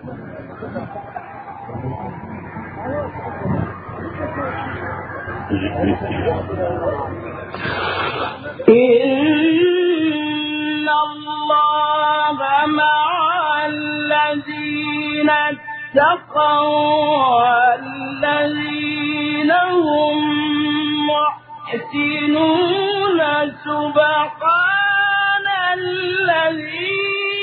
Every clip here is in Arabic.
إن الله مع الذين اتقوا والذين هم محسنون سبحان الذي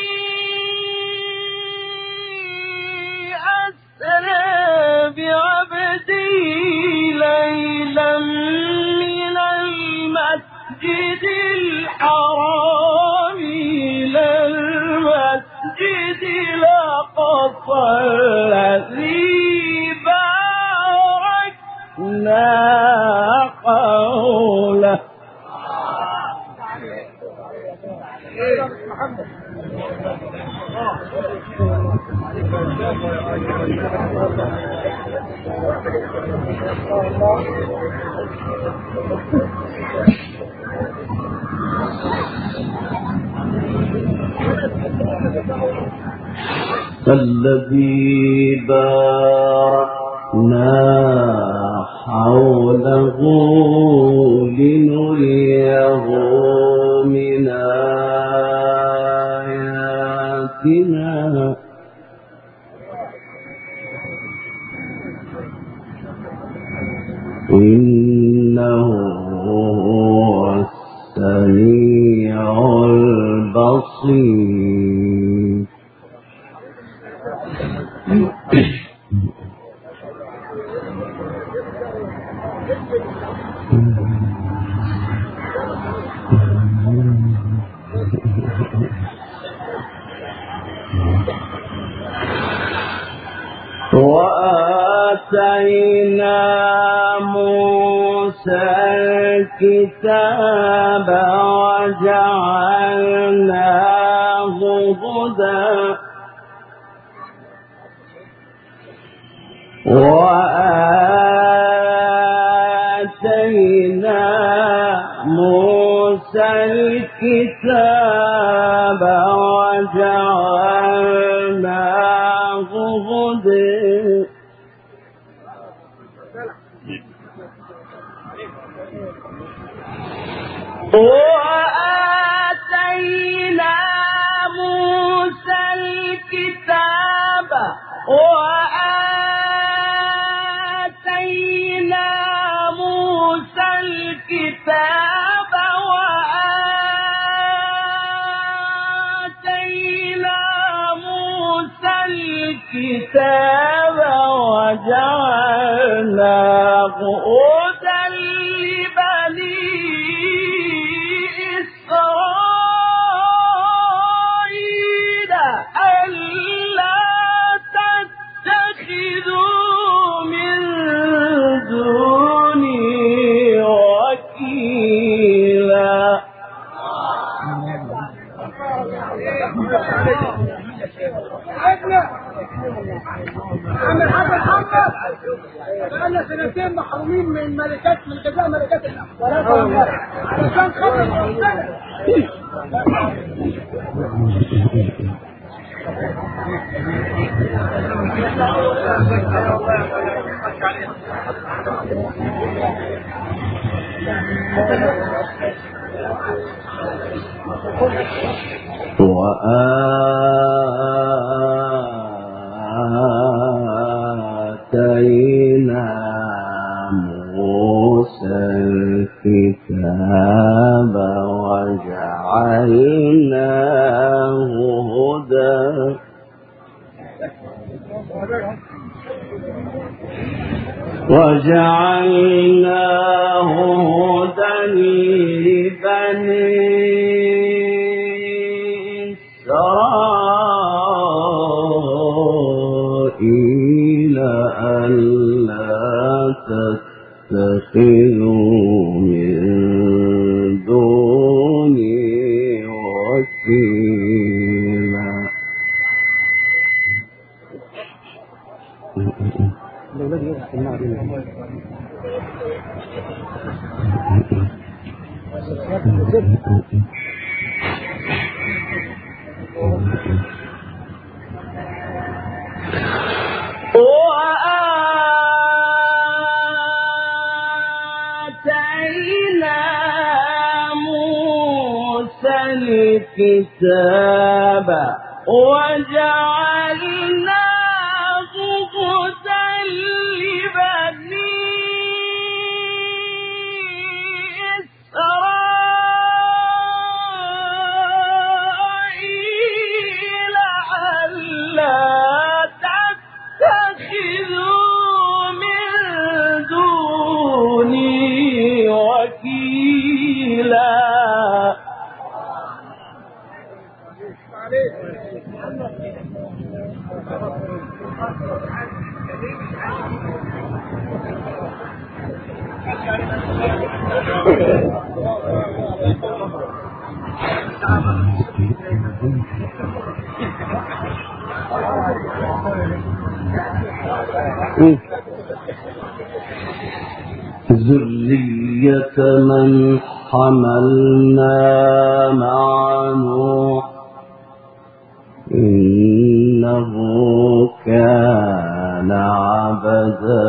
أسرى بعبده ليلا من المسجد الحرام إلى المسجد الأقصى الذي باركنا حوله. الذي باركنا حوله لنريه من آياتنا إنه هو السميع البصير. وآتينا موسى الكتاب وجعلناه هدى وآتينا موسى الكتاب وجعلناه هدى وآتينا موسى الكتاب وآتينا موسى الكتاب وآتينا موسى الكتاب وجعلناه هدى لبني إسرائيل ألا تتخذوا من دوني وكيلا. عمل حاجة محمد بقالنا سنتين محرومين من ملكات من جزاء ملكات الأخبارات علشان خاطر ربنا. وآتينا موسى الكتاب وجعلناه هدى لبني إسرائيل ألا تتخذوا من دوني وكيلا. الكتاب وجعلناه هدى لبني إسرائيل ألا تتخذوا من دوني وكيلا. ذرية من حملنا مع نوح إنه كان عبدا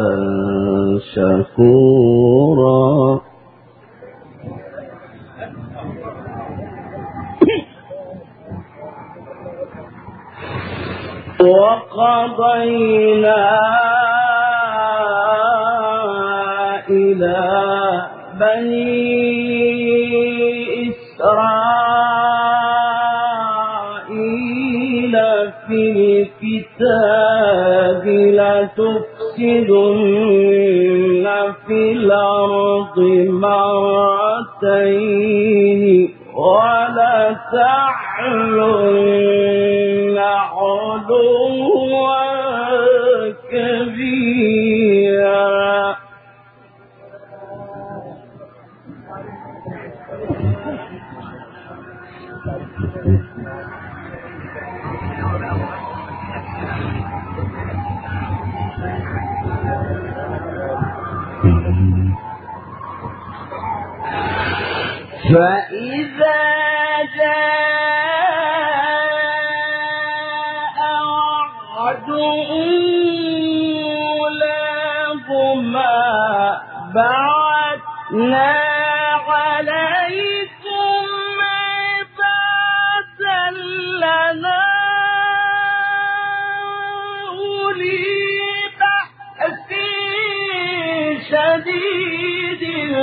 شكورا. وقضينا إلى بني إسرائيل في الكتاب لتفسدن في الأرض مرتين ولتعلن علوا كبيرا. فإذا جاء وعد أولاهما بعثنا عليكم عبادا لنا أولي بأس شديد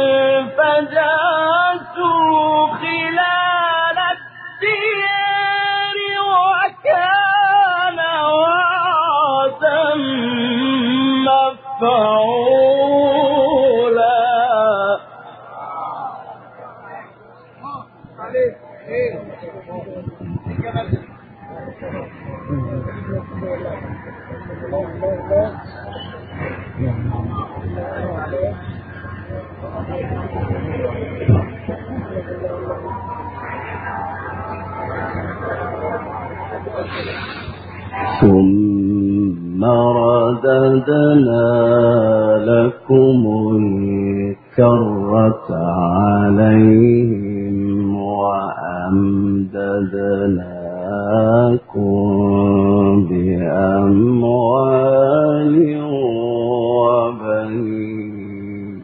فجاسوا خلال الديار وكان وعدا مفعولا. ثم رددنا لكم الكرة عليهم وأمددناكم بأموال وبنين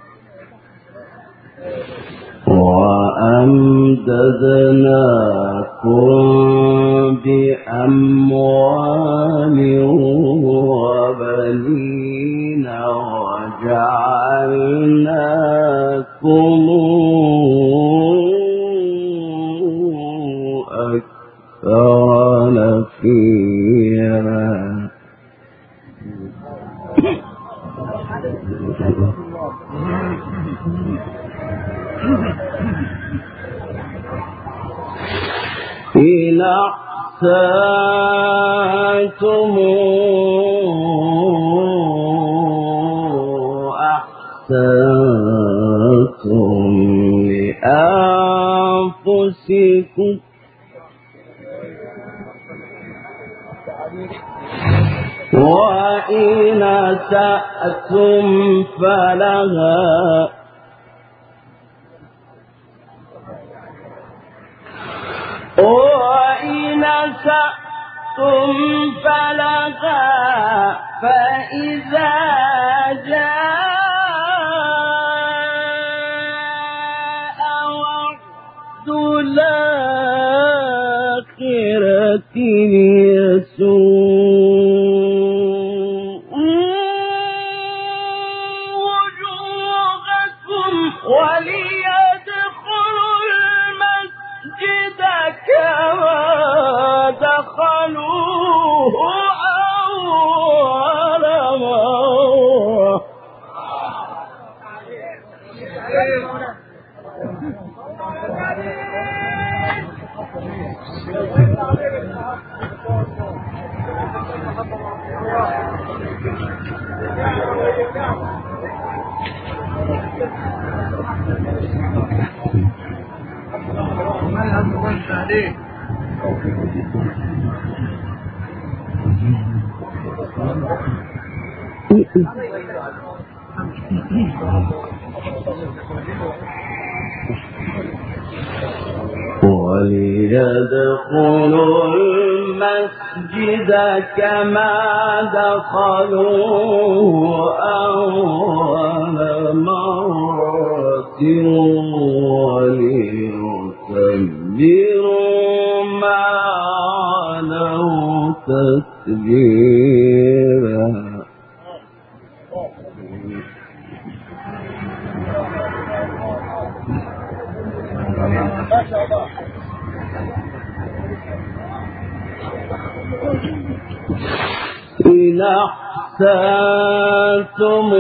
وجعلناكم أكثر نفيرا. إن أحسنتم أحسنتم لأنفسكم وإن أسأتم فلها وإن أسأتم فلها فإذا جاء وعد الآخرة وجوهكم وليدخلوا المسجد كما دخلوه أول مرة. وليدخلوا المسجد كما دخلوه أول مرة وليتبروا ما علوا تتبيرا. إن أحسنتم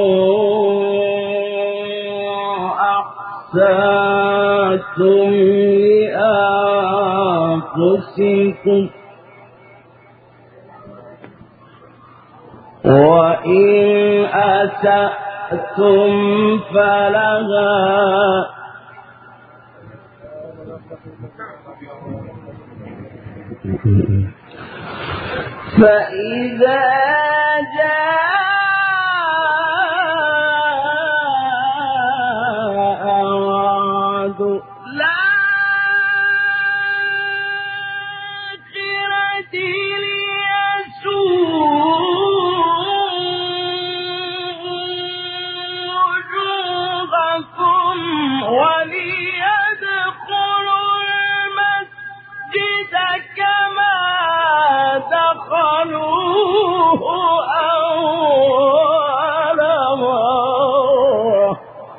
أحسنتم لأنفسكم وإن أسأتم فلها فإذا جاء وعد الآخرة ليسوءوا وجوهكم وليدخلوا المسجد كما دخلوه أول مرة.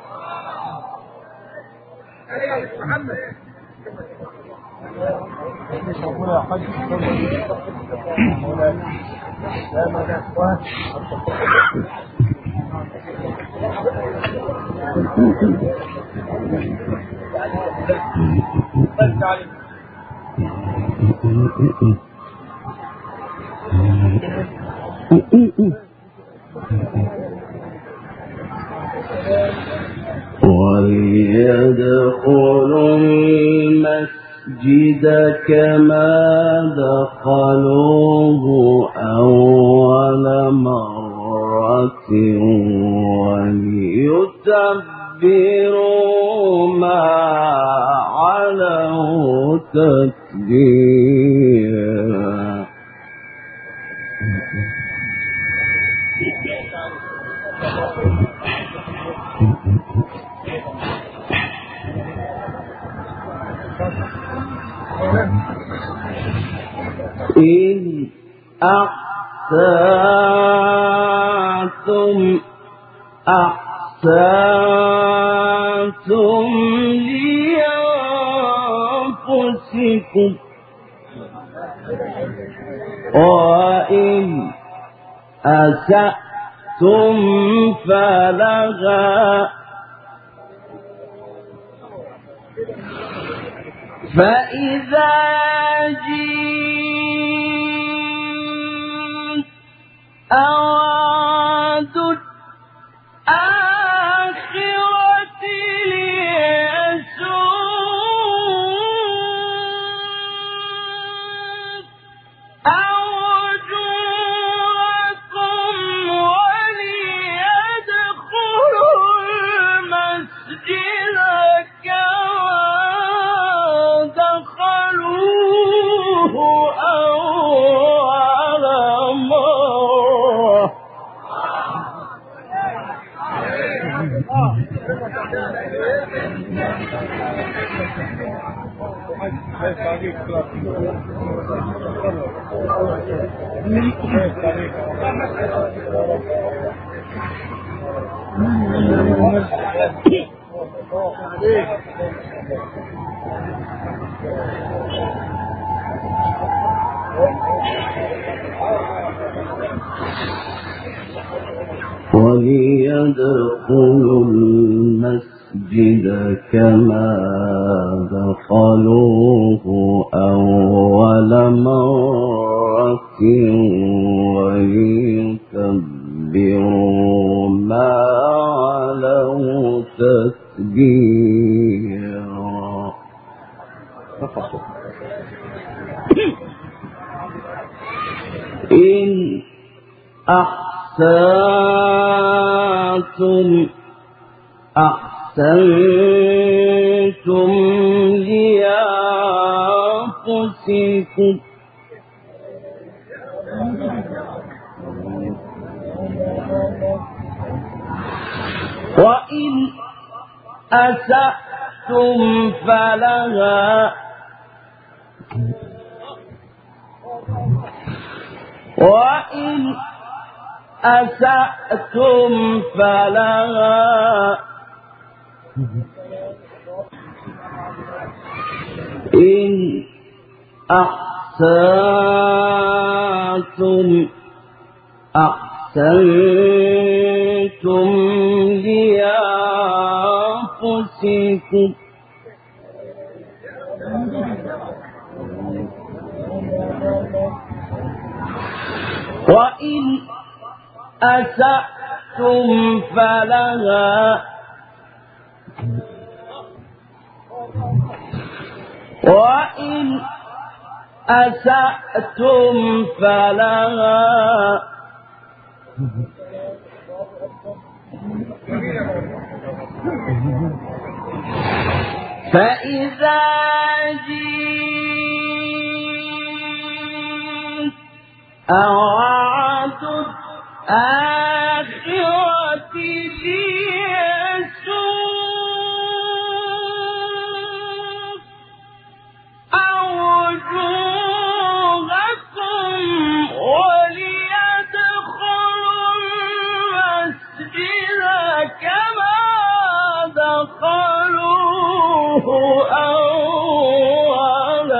وليدخلوا المسجد كما دخلوه أول مرة وليتبروا ما علوا تتبيرا. إن أحسنتم أحسنتم لأنفسكم وإن أسأتم فلها فإذا جئت وعد الآخرة ليسوءوا وجوهكم وليدخلوا المسجد كما دخلوه أول مرة. وليدخلوا المسجد كما دخلوه أول مرة وليتبروا ما علوا تتبيرا. إن أحسنتم لأنفسكم وإن أسأتم فلها وإن أسأتم فلها إن أحسنتم لأنفسكم وإن أسأتم فلها وإن أسأتم فلها فإذا جئت أوعد الآخرة ليسوء أوجوهكم وليدخلوا المسجد كما دخلوه أول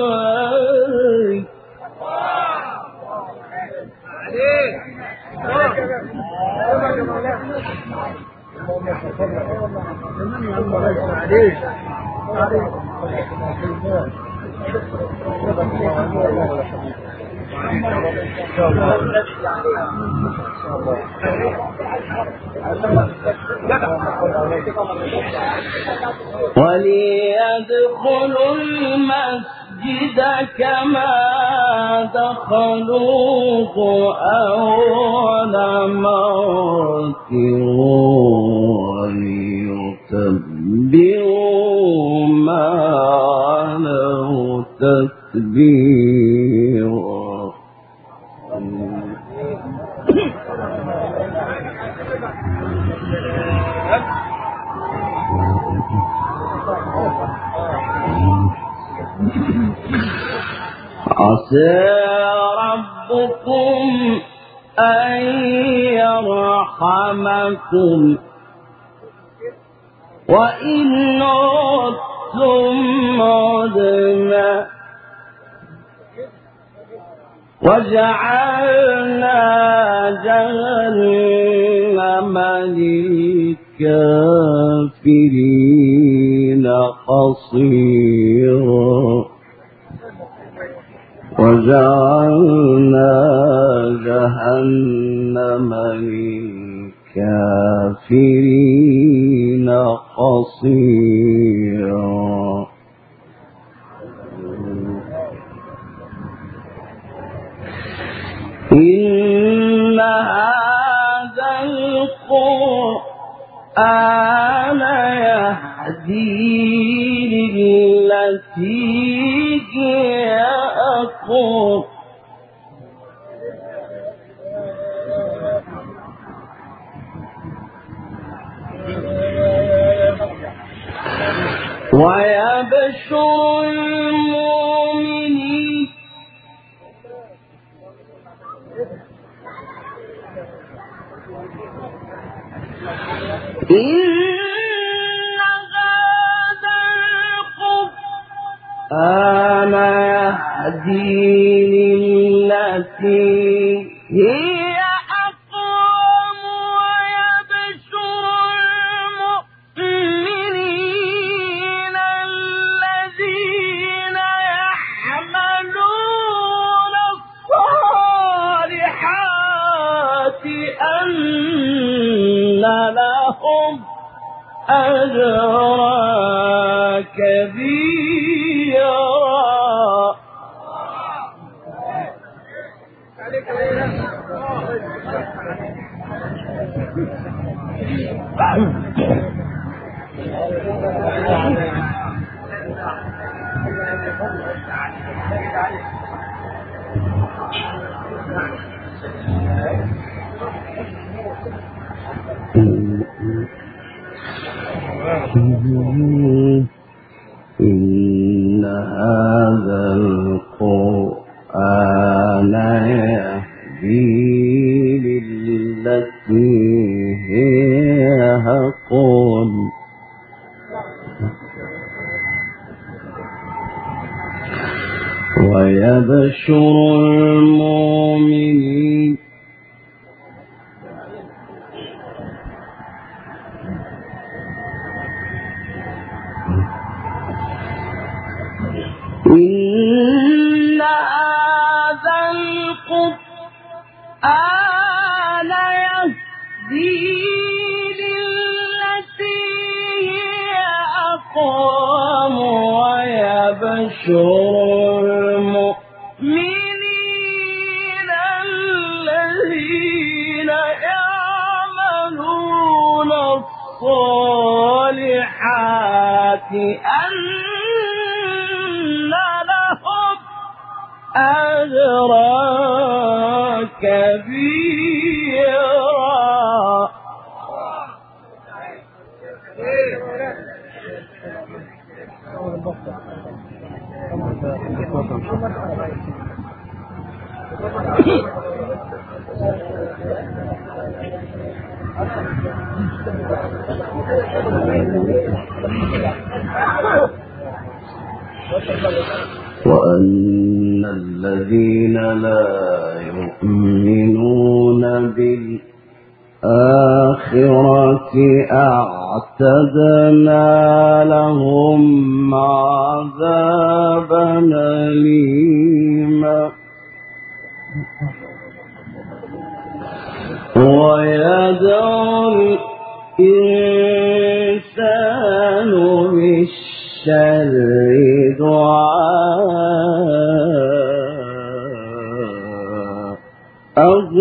وليدخلوا المسجد كما دخلوه أول مرة وليتبروا ما علوا تتبيرا. عسى ربكم أن يرحمكم وإن عدتم عدنا وجعلنا جهنم للكافرين حصيرا وجعلنا جهنم للكافرين حصيرا. إن هذا القرآن يهدي للتي هي أقوم ويبشر المؤمنين القرآن يهدي للتي هي أقوم ويبشر المؤمنين الذين يعملون الصالحات أن لهم أجرا كبيرا. إن هذا القرآن يهدي للتي هي أقوم ويبشر المؤمنين إن هذا القرآن يهدي للتي هي أقوم ويبشر المؤمنين الذين يعملون الصالحات أن لهم أجرا كبيرا. وأن الذين لا يؤمنون بالآخرة أعتدنا لهم عذابا أليما. ويدعو الإنسان بالشر دعاءه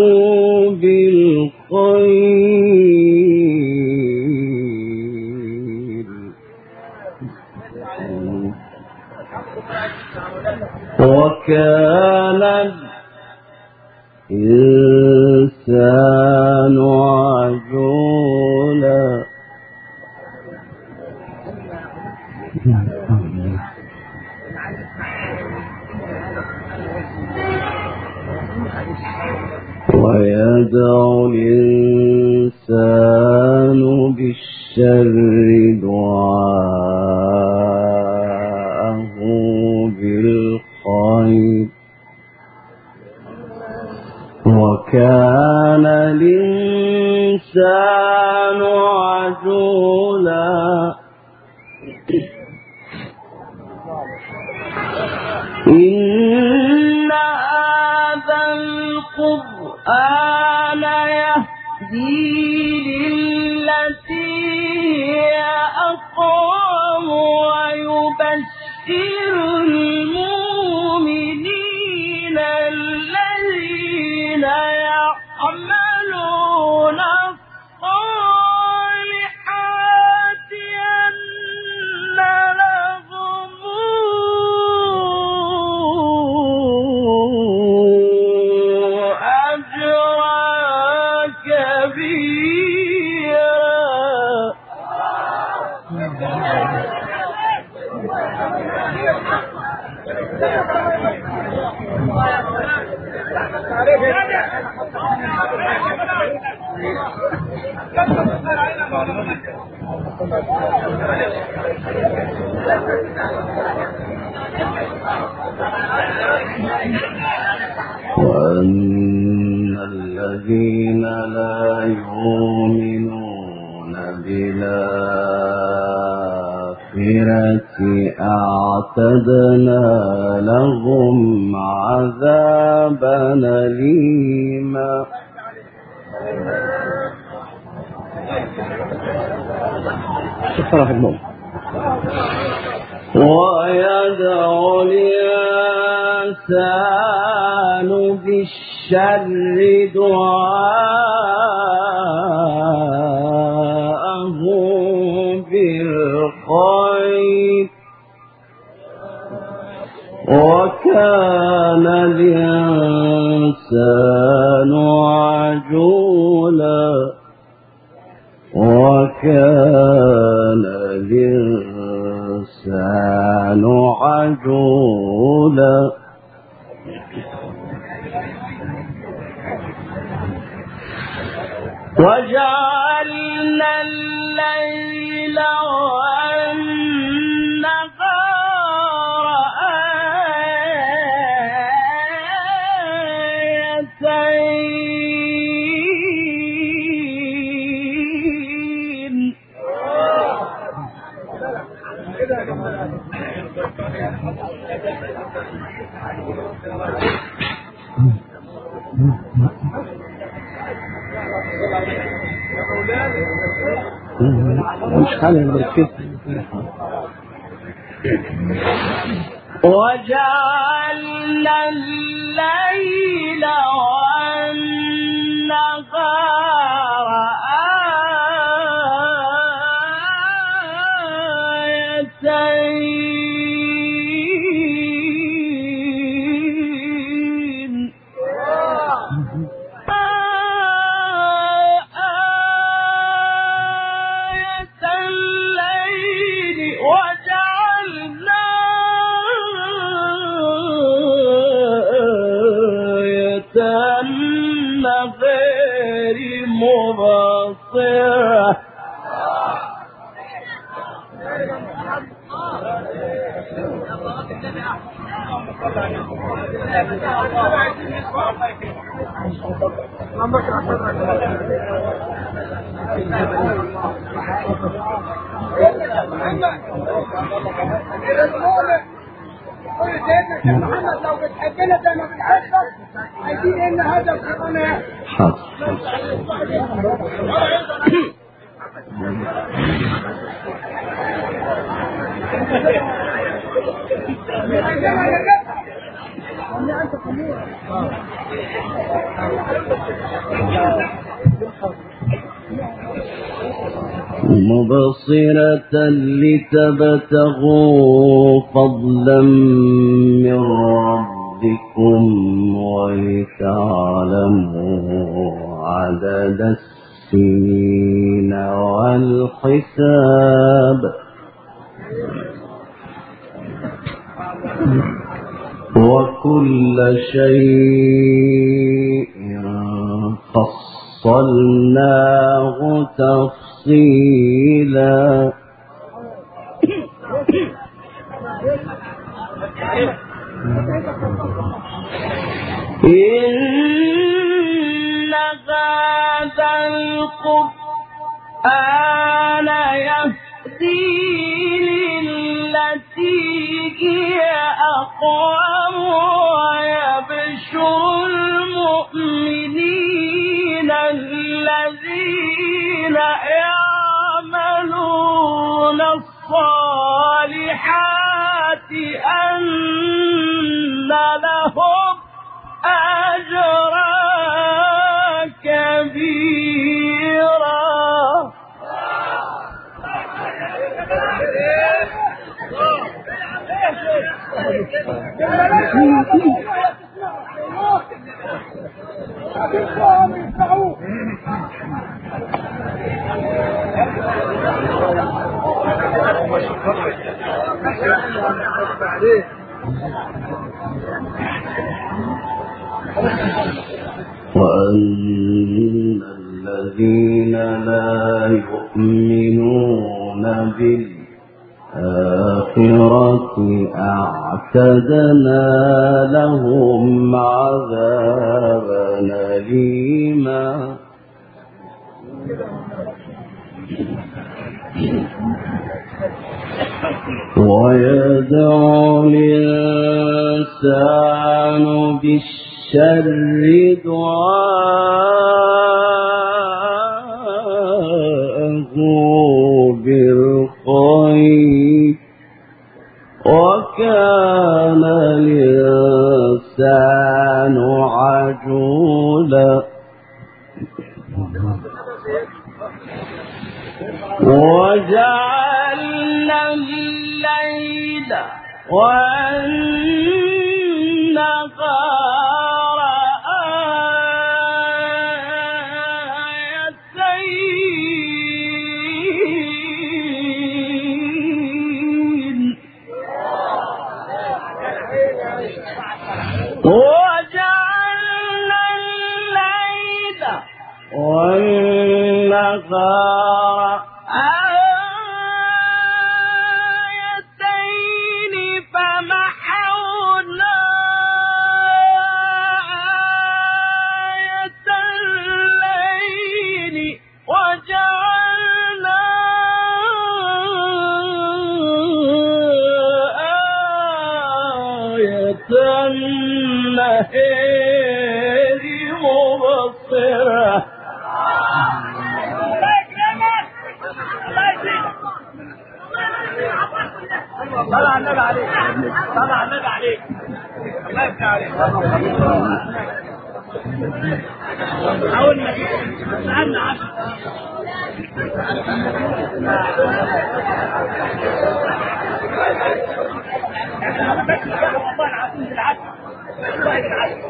بالخير وكان الإنسان عجولا. ويدعو الإنسان بالشر دعاءه بالخير وكان الإنسان عجولا. إن هذا القرآن يهدي للتي هي أقوم ويبشر المؤمنين الذين يعملون الصالحات أن لهم أجرا كبيرا. وأن الذين لا يؤمنون بالآخرة أعتدنا لهم عذابا أليما ويدعو الإنسان بالشر دعاءه بالخير وكان الإنسان عجولا وكان الإنسان عجولا وجعلنا الليل والنهار آيتين وجعلنا الليل والنهار آيتين آية الليل وجعلنا آية النهار مبصرة لو بتحبنا زي ما بنحبك عايزين ان هذا القناه مبصرة لتبتغوا فضلا من ربكم ولتعلموا عدد السنين والحساب وكل شيء فصلناه تفصيلا إن هذا القرآن يهدي للتي هي أقوم ويبشر المؤمنين الذين يعملون الصالحات أن لهم أجرا كبيرا. وأن الذين لا يؤمنون بالآخرة أعتدنا لهم عذابا أليما ويدعو الإنسان بالشر دعاءه بالخير وكان الإنسان عجولا وجعلنا الليل والنهار آيتين وجعلنا الليل والنهار آيتين فمحونا آية الليل وجعلنا آية النهار مبصرة طلع النبي عليك طلع النبي عليك الله يفتح عليك حاولنا سألنا عشر احنا بنبكي والله العظيم بالعكس والله بالعكس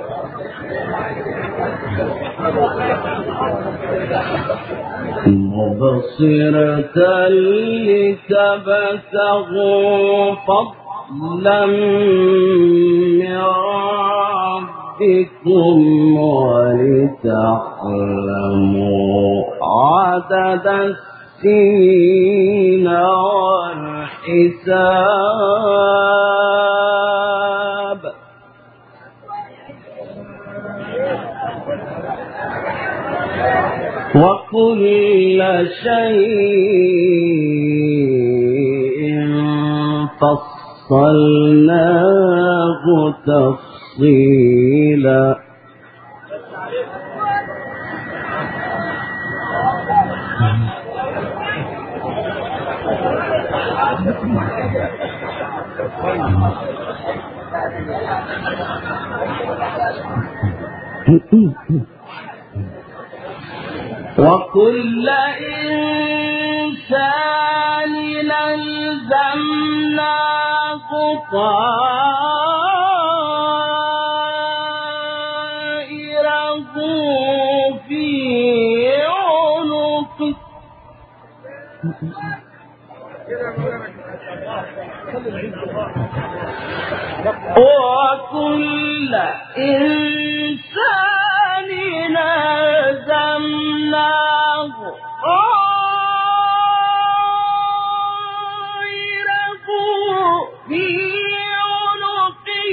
مبصرة لتبتغوا فضلا من ربكم ولتعلموا عدد السنين والحساب وكل شيء فصلناه تفصيلا وكل إنسان ألزمناه طائره في عنقه وكل إنسان ألزمناه طائره في عنقه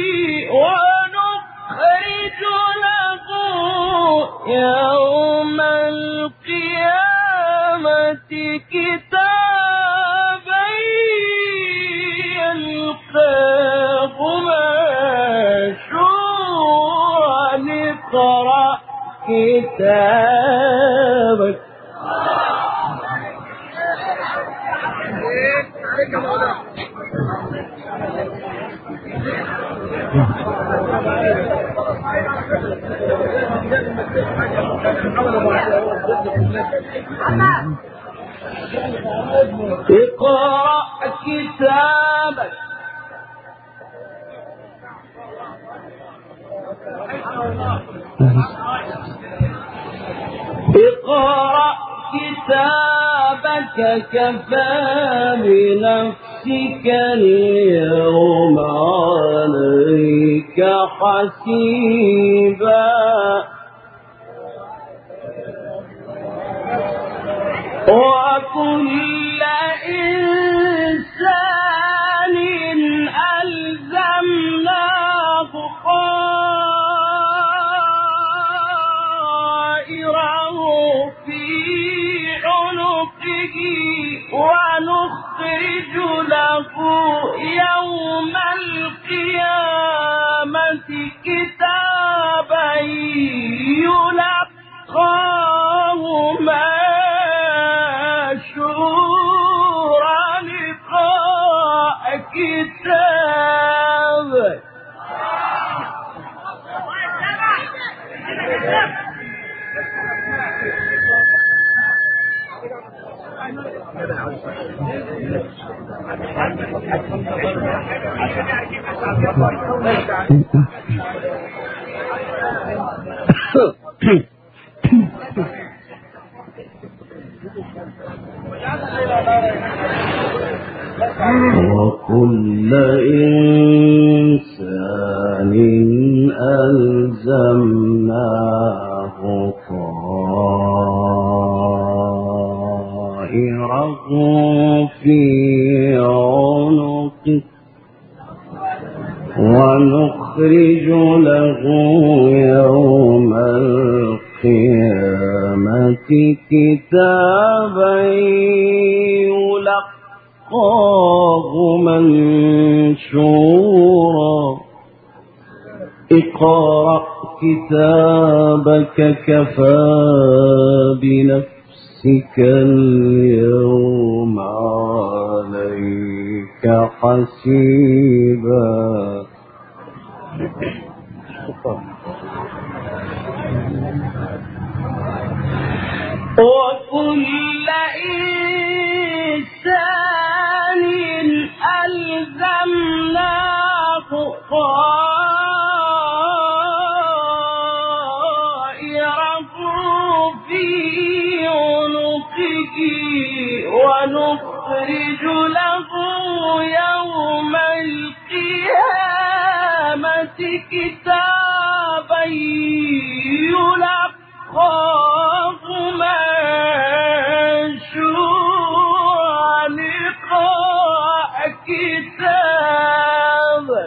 ونخرج له يوم القيامة كتابا يلقاه منشورا اقرأ كتابك اقرأ كتابك اقرأ كتابك كفى بنفسك اليوم عليك حسيبا وكل إنسان ألزمناه طائره في عنقه ونخرج له يوم القيامة كتابا يلقاه منشورا لقاء كتابه وكل إنسان ألزمناه طائره في عنقه ونخرج له يوم القيامة كتابا يلقاه منشورا اقرأ كتابك كفى بنفسك اليوم عليك حسيبا وكل إنسان ألزمناه طائره في عنقه ونخرج له يوم القيامة كتابا يلقاه منشورا لقاء كتابه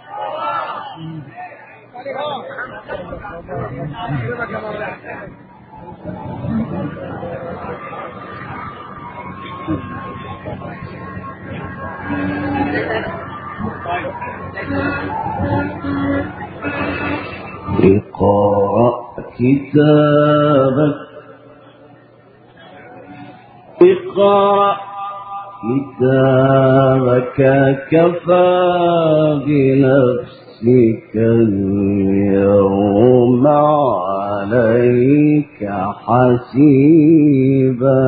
اقرأ كتابك اقرأ كتابك كفى بنفسك اليوم عليك حسيبا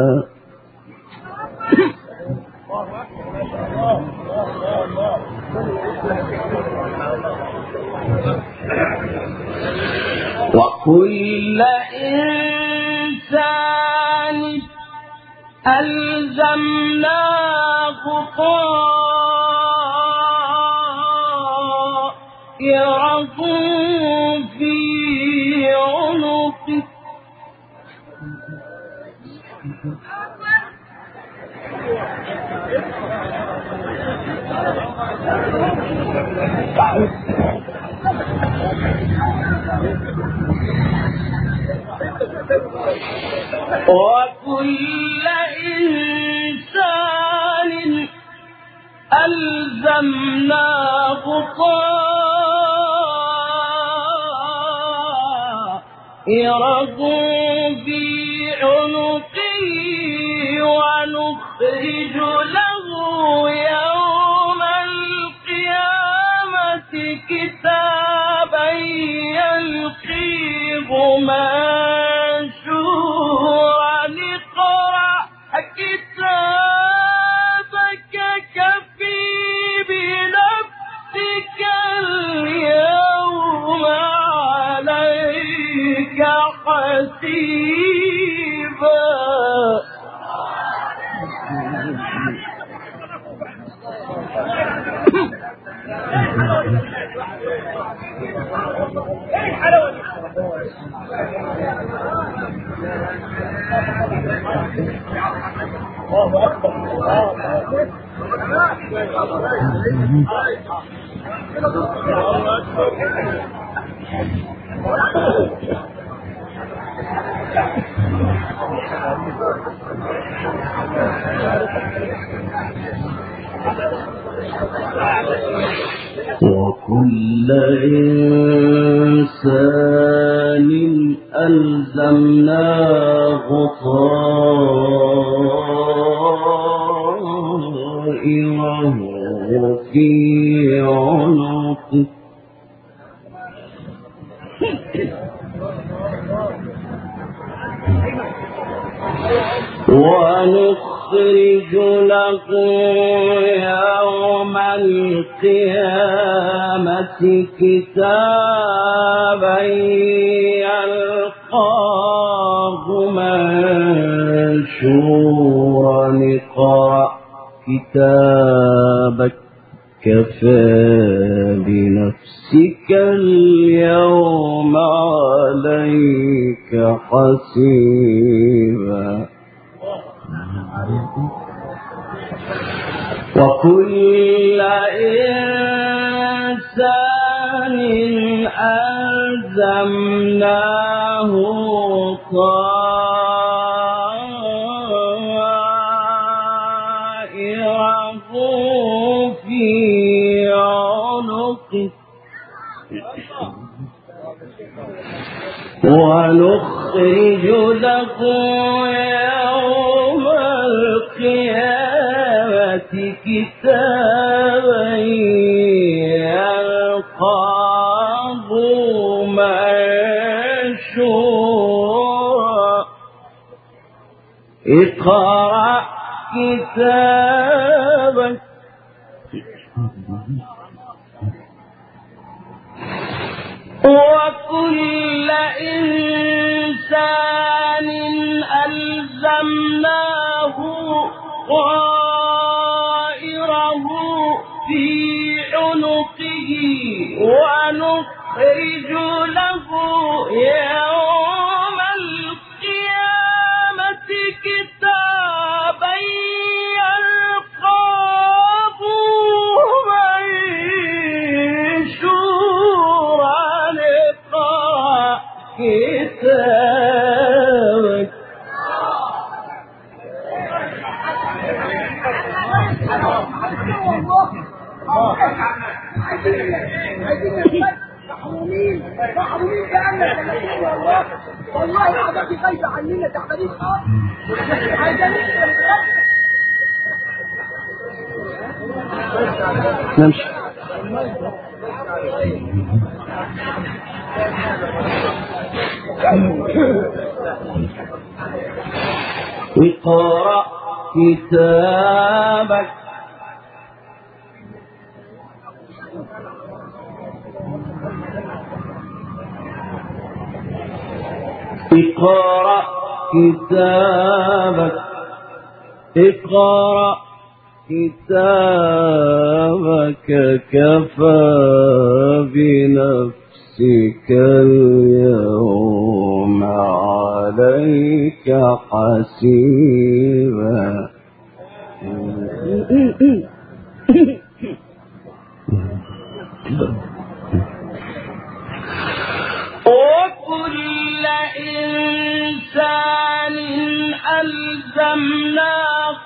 وكل إنسان ألزمناه طائره في عنقه وكل إنسان ألزمناه طائره في عنقه ونخرج له يوم القيامة كتابا يلقيه منشورا اقرأ كتابك كفى بنفسك اليوم عليك حسيبا ايه الحلاوه دي؟ الله اكبر. وكل إنسان ألزمناه طائره في عنقه ونخرج له يوم القيامة كتابا يلقاه منشورا اقرأ كتابك كفى بنفسك اليوم عليك حسيبا وكل إنسان ألزمناه طائره في عنقه ونخرج له يوم القيامة كتابا يلقاه منشورا اقرأ كتابك وكل إنسان ألزمناه طائره في عنقه ونخرج له يوم القيامة كتابا يلقاه منشورا اقرأ كتابك محرومين كأنك والله والله العظيم خايفة عننا تعبانين خالص عايزين نمشي اقرأ كتابك اقرأ كتابك اقرأ كتابك كفى بنفسك اليوم عليك حسيبا وكل إنسان ألزمناه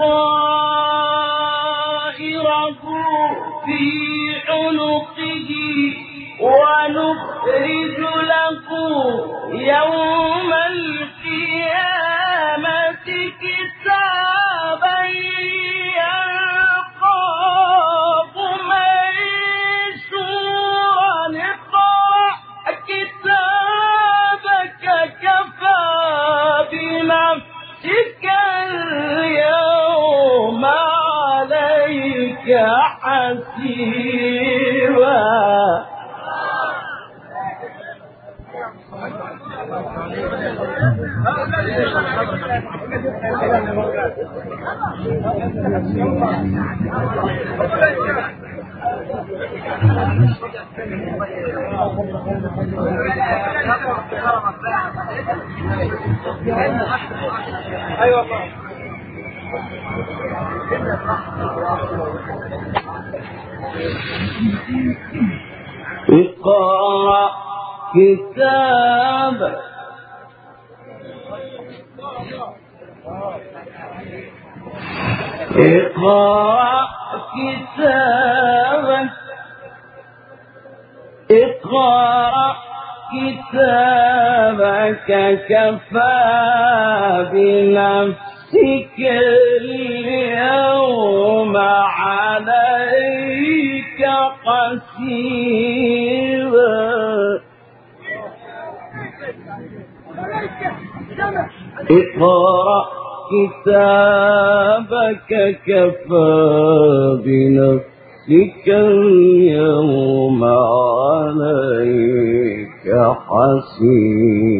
طائره في عنقه ونخرج له يوم القيامة كتابا يلقاه منشورا اقرأ كتابك كفى بنفسك اليوم عليك حسيبا ايوه والله. اقرأ كتابك اقرأ كتابك اقرأ كتابك كفى بنفسك اليوم عليك حسيبا اقرأ كتابك كفى بنفسك اليوم عليك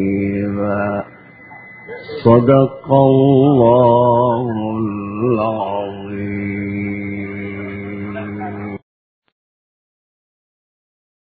حسيبا. صدق الله العظيم.